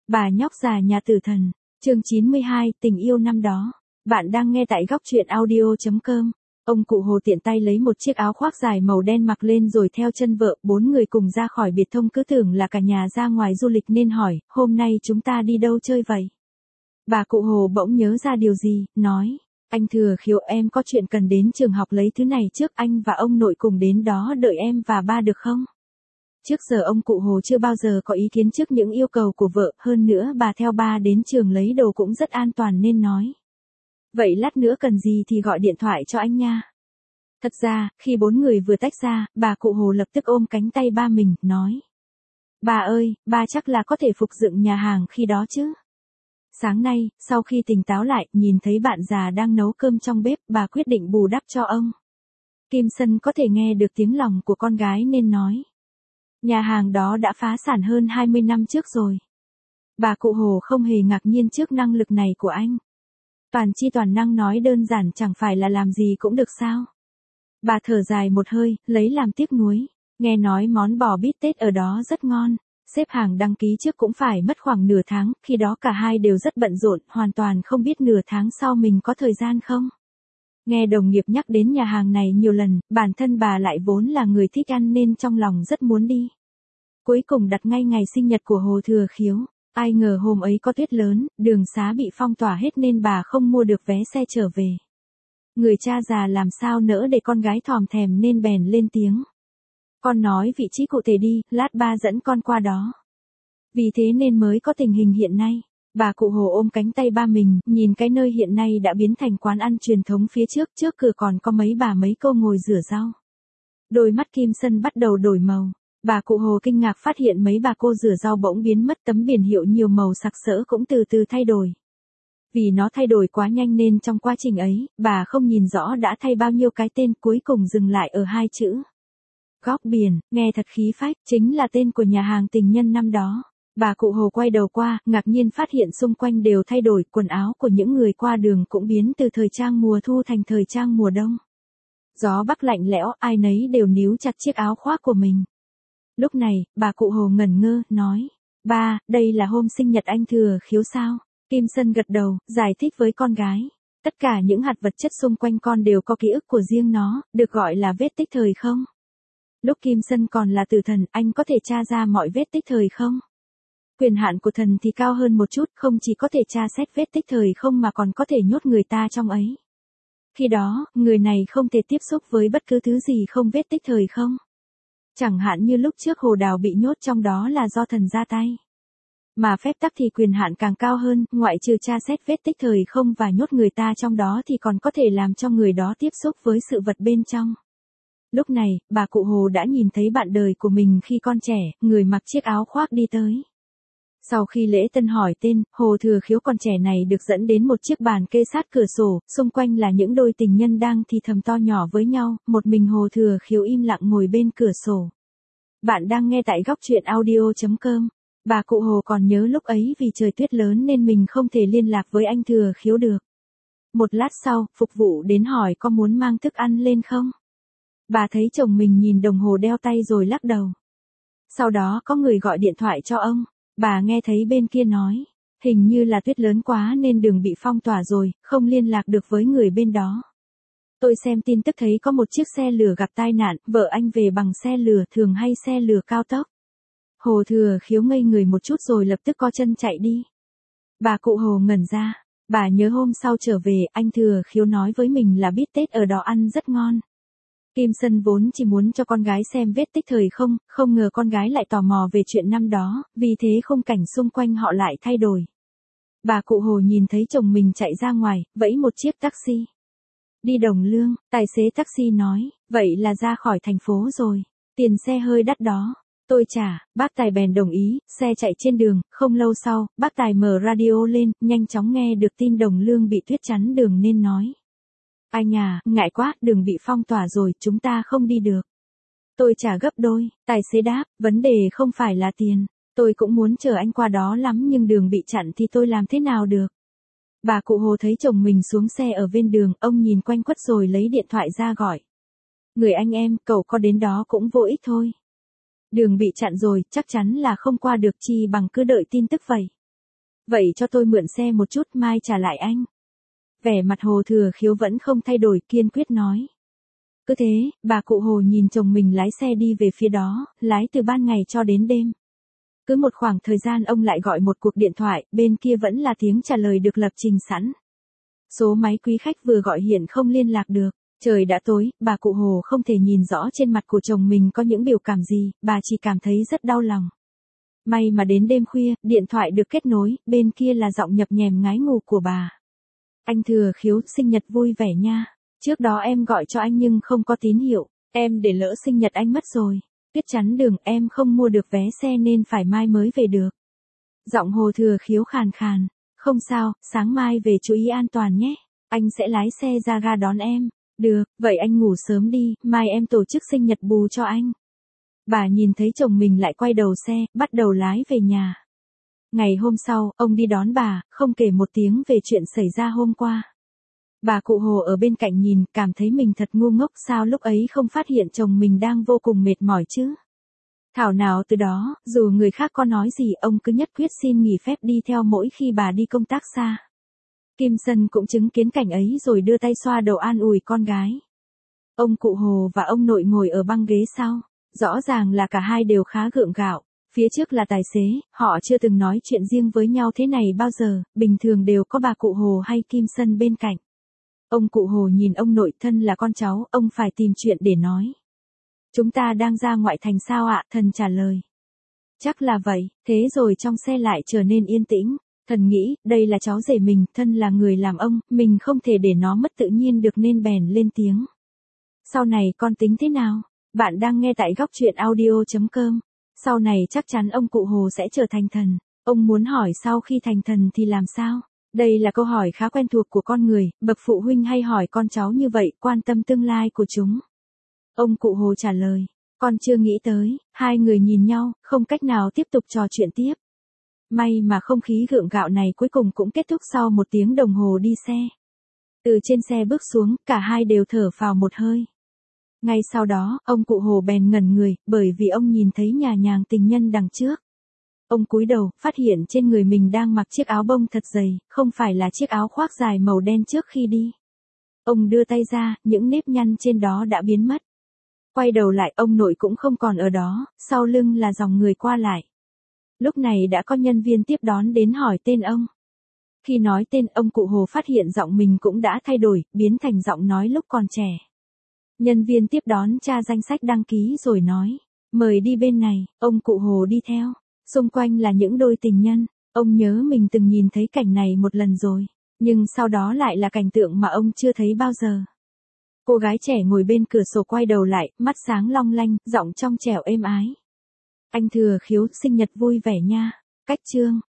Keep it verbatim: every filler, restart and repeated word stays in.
Bà nhóc già nhà tử thần, chương chín mươi hai, tình yêu năm đó. Bạn đang nghe tại góc truyện audio chấm com. Ông cụ Hồ tiện tay lấy một chiếc áo khoác dài màu đen mặc lên rồi theo chân vợ, bốn người cùng ra khỏi biệt thông, cứ tưởng là cả nhà ra ngoài du lịch nên hỏi, hôm nay chúng ta đi đâu chơi vậy? Bà cụ Hồ bỗng nhớ ra điều gì, nói, anh Thừa Khiếu, em có chuyện cần đến trường học lấy thứ này trước, anh và ông nội cùng đến đó đợi em và ba được không? Trước giờ ông cụ Hồ chưa bao giờ có ý kiến trước những yêu cầu của vợ, hơn nữa bà theo ba đến trường lấy đồ cũng rất an toàn nên nói. Vậy lát nữa cần gì thì gọi điện thoại cho anh nha. Thật ra, khi bốn người vừa tách ra, bà cụ Hồ lập tức ôm cánh tay ba mình, nói. Bà ơi, ba chắc là có thể phục dựng nhà hàng khi đó chứ. Sáng nay, sau khi tỉnh táo lại, nhìn thấy bạn già đang nấu cơm trong bếp, bà quyết định bù đắp cho ông. Kim Sân có thể nghe được tiếng lòng của con gái nên nói. Nhà hàng đó đã phá sản hơn hai mươi năm trước rồi. Bà cụ Hồ không hề ngạc nhiên trước năng lực này của anh. Toàn chi toàn năng nói đơn giản chẳng phải là làm gì cũng được sao. Bà thở dài một hơi, lấy làm tiếc nuối. Nghe nói món bò bít tết ở đó rất ngon. Xếp hàng đăng ký trước cũng phải mất khoảng nửa tháng, khi đó cả hai đều rất bận rộn, hoàn toàn không biết nửa tháng sau mình có thời gian không. Nghe đồng nghiệp nhắc đến nhà hàng này nhiều lần, bản thân bà lại vốn là người thích ăn nên trong lòng rất muốn đi. Cuối cùng đặt ngay ngày sinh nhật của Hồ Thừa Khiếu, ai ngờ hôm ấy có tuyết lớn, đường xá bị phong tỏa hết nên bà không mua được vé xe trở về. Người cha già làm sao nỡ để con gái thòm thèm nên bèn lên tiếng. Con nói vị trí cụ thể đi, lát ba dẫn con qua đó. Vì thế nên mới có tình hình hiện nay. Bà cụ Hồ ôm cánh tay ba mình, nhìn cái nơi hiện nay đã biến thành quán ăn truyền thống phía trước, trước cửa còn có mấy bà mấy cô ngồi rửa rau. Đôi mắt Kim Sân bắt đầu đổi màu. Bà cụ Hồ kinh ngạc phát hiện mấy bà cô rửa rau bỗng biến mất, tấm biển hiệu nhiều màu sặc sỡ cũng từ từ thay đổi. Vì nó thay đổi quá nhanh nên trong quá trình ấy, bà không nhìn rõ đã thay bao nhiêu cái tên, cuối cùng dừng lại ở hai chữ. Góc biển, nghe thật khí phách, chính là tên của nhà hàng tình nhân năm đó. Bà cụ Hồ quay đầu qua, ngạc nhiên phát hiện xung quanh đều thay đổi, quần áo của những người qua đường cũng biến từ thời trang mùa thu thành thời trang mùa đông. Gió bắc lạnh lẽo, ai nấy đều níu chặt chiếc áo khoác của mình. Lúc này, bà cụ Hồ ngẩn ngơ, nói, ba, đây là hôm sinh nhật anh Thừa Khiếu sao? Kim Sân gật đầu, giải thích với con gái. Tất cả những hạt vật chất xung quanh con đều có ký ức của riêng nó, được gọi là vết tích thời không? Lúc Kim Sân còn là tử thần, anh có thể tra ra mọi vết tích thời không? Quyền hạn của thần thì cao hơn một chút, không chỉ có thể tra xét vết tích thời không mà còn có thể nhốt người ta trong ấy. Khi đó, người này không thể tiếp xúc với bất cứ thứ gì không vết tích thời không. Chẳng hạn như lúc trước Hồ Đào bị nhốt trong đó là do thần ra tay. Mà phép tắc thì quyền hạn càng cao hơn, ngoại trừ tra xét vết tích thời không và nhốt người ta trong đó thì còn có thể làm cho người đó tiếp xúc với sự vật bên trong. Lúc này, bà cụ Hồ đã nhìn thấy bạn đời của mình khi con trẻ, người mặc chiếc áo khoác đi tới. Sau khi lễ tân hỏi tên, Hồ Thừa Khiếu con trẻ này được dẫn đến một chiếc bàn kê sát cửa sổ, xung quanh là những đôi tình nhân đang thì thầm to nhỏ với nhau, một mình Hồ Thừa Khiếu im lặng ngồi bên cửa sổ. Bạn đang nghe tại góc truyện audio chấm com. Bà cụ Hồ còn nhớ lúc ấy vì trời tuyết lớn nên mình không thể liên lạc với anh Thừa Khiếu được. Một lát sau, phục vụ đến hỏi có muốn mang thức ăn lên không? Bà thấy chồng mình nhìn đồng hồ đeo tay rồi lắc đầu. Sau đó có người gọi điện thoại cho ông. Bà nghe thấy bên kia nói, hình như là tuyết lớn quá nên đường bị phong tỏa rồi, không liên lạc được với người bên đó. Tôi xem tin tức thấy có một chiếc xe lửa gặp tai nạn, vợ anh về bằng xe lửa thường hay xe lửa cao tốc. Hồ Thừa Khiếu ngây người một chút rồi lập tức co chân chạy đi. Bà cụ Hồ ngẩn ra, bà nhớ hôm sau trở về, anh Thừa Khiếu nói với mình là bít tết ở đó ăn rất ngon. Kim Sân vốn chỉ muốn cho con gái xem vết tích thời không, không ngờ con gái lại tò mò về chuyện năm đó, vì thế khung cảnh xung quanh họ lại thay đổi. Bà cụ Hồ nhìn thấy chồng mình chạy ra ngoài, vẫy một chiếc taxi. Đi Đồng Lương, tài xế taxi nói, vậy là ra khỏi thành phố rồi, tiền xe hơi đắt đó. Tôi trả, bác Tài bèn đồng ý, xe chạy trên đường, không lâu sau, bác Tài mở radio lên, nhanh chóng nghe được tin Đồng Lương bị tuyết chắn đường nên nói. Anh à, ngại quá, đường bị phong tỏa rồi, chúng ta không đi được. Tôi trả gấp đôi, tài xế đáp, vấn đề không phải là tiền. Tôi cũng muốn chở anh qua đó lắm nhưng đường bị chặn thì tôi làm thế nào được. Bà cụ Hồ thấy chồng mình xuống xe ở bên đường, ông nhìn quanh quất rồi lấy điện thoại ra gọi. Người anh em, cậu có đến đó cũng vô ích thôi. Đường bị chặn rồi, chắc chắn là không qua được chi bằng cứ đợi tin tức vậy. Vậy cho tôi mượn xe một chút mai trả lại anh. Vẻ mặt Hồ Thừa Khiếu vẫn không thay đổi, kiên quyết nói. Cứ thế, bà cụ Hồ nhìn chồng mình lái xe đi về phía đó, lái từ ban ngày cho đến đêm. Cứ một khoảng thời gian ông lại gọi một cuộc điện thoại, bên kia vẫn là tiếng trả lời được lập trình sẵn. Số máy quý khách vừa gọi hiện không liên lạc được. Trời đã tối, bà cụ Hồ không thể nhìn rõ trên mặt của chồng mình có những biểu cảm gì, bà chỉ cảm thấy rất đau lòng. May mà đến đêm khuya, điện thoại được kết nối, bên kia là giọng nhập nhèm ngái ngủ của bà. Anh Thừa Khiếu, sinh nhật vui vẻ nha. Trước đó em gọi cho anh nhưng không có tín hiệu, em để lỡ sinh nhật anh mất rồi. Tuyết chắn đường, em không mua được vé xe nên phải mai mới về được. Giọng Hồ Thừa Khiếu khàn khàn. Không sao, sáng mai về chú ý an toàn nhé. Anh sẽ lái xe ra ga đón em. Được, vậy anh ngủ sớm đi, mai em tổ chức sinh nhật bù cho anh. Bà nhìn thấy chồng mình lại quay đầu xe, bắt đầu lái về nhà. Ngày hôm sau, ông đi đón bà, không kể một tiếng về chuyện xảy ra hôm qua. Bà cụ Hồ ở bên cạnh nhìn, cảm thấy mình thật ngu ngốc, sao lúc ấy không phát hiện chồng mình đang vô cùng mệt mỏi chứ. Thảo nào từ đó, dù người khác có nói gì, ông cứ nhất quyết xin nghỉ phép đi theo mỗi khi bà đi công tác xa. Kim Sân cũng chứng kiến cảnh ấy rồi đưa tay xoa đầu an ủi con gái. Ông cụ Hồ và ông nội ngồi ở băng ghế sau, rõ ràng là cả hai đều khá gượng gạo. Phía trước là tài xế, họ chưa từng nói chuyện riêng với nhau thế này bao giờ, bình thường đều có bà cụ Hồ hay Kim Sân bên cạnh. Ông cụ Hồ nhìn ông nội, thân là con cháu, ông phải tìm chuyện để nói. Chúng ta đang ra ngoại thành sao ạ? Thần trả lời. Chắc là vậy, thế rồi trong xe lại trở nên yên tĩnh. Thần nghĩ, đây là cháu rể mình, thân là người làm ông, mình không thể để nó mất tự nhiên được nên bèn lên tiếng. Sau này con tính thế nào? Bạn đang nghe tại góc truyện audio chấm com. Sau này chắc chắn ông cụ Hồ sẽ trở thành thần. Ông muốn hỏi sau khi thành thần thì làm sao? Đây là câu hỏi khá quen thuộc của con người, bậc phụ huynh hay hỏi con cháu như vậy, quan tâm tương lai của chúng. Ông cụ Hồ trả lời, con chưa nghĩ tới. Hai người nhìn nhau, không cách nào tiếp tục trò chuyện tiếp. May mà không khí gượng gạo này cuối cùng cũng kết thúc sau một tiếng đồng hồ đi xe. Từ trên xe bước xuống, cả hai đều thở phào một hơi. Ngay sau đó, ông cụ Hồ bèn ngẩn người, bởi vì ông nhìn thấy nhà nhàng tình nhân đằng trước. Ông cúi đầu, phát hiện trên người mình đang mặc chiếc áo bông thật dày, không phải là chiếc áo khoác dài màu đen trước khi đi. Ông đưa tay ra, những nếp nhăn trên đó đã biến mất. Quay đầu lại, ông nội cũng không còn ở đó, sau lưng là dòng người qua lại. Lúc này đã có nhân viên tiếp đón đến hỏi tên ông. Khi nói tên, ông cụ Hồ phát hiện giọng mình cũng đã thay đổi, biến thành giọng nói lúc còn trẻ. Nhân viên tiếp đón tra danh sách đăng ký rồi nói, mời đi bên này, ông cụ Hồ đi theo. Xung quanh là những đôi tình nhân, ông nhớ mình từng nhìn thấy cảnh này một lần rồi, nhưng sau đó lại là cảnh tượng mà ông chưa thấy bao giờ. Cô gái trẻ ngồi bên cửa sổ quay đầu lại, mắt sáng long lanh, giọng trong trẻo êm ái. Anh Thừa Khiếu, sinh nhật vui vẻ nha. Cách chương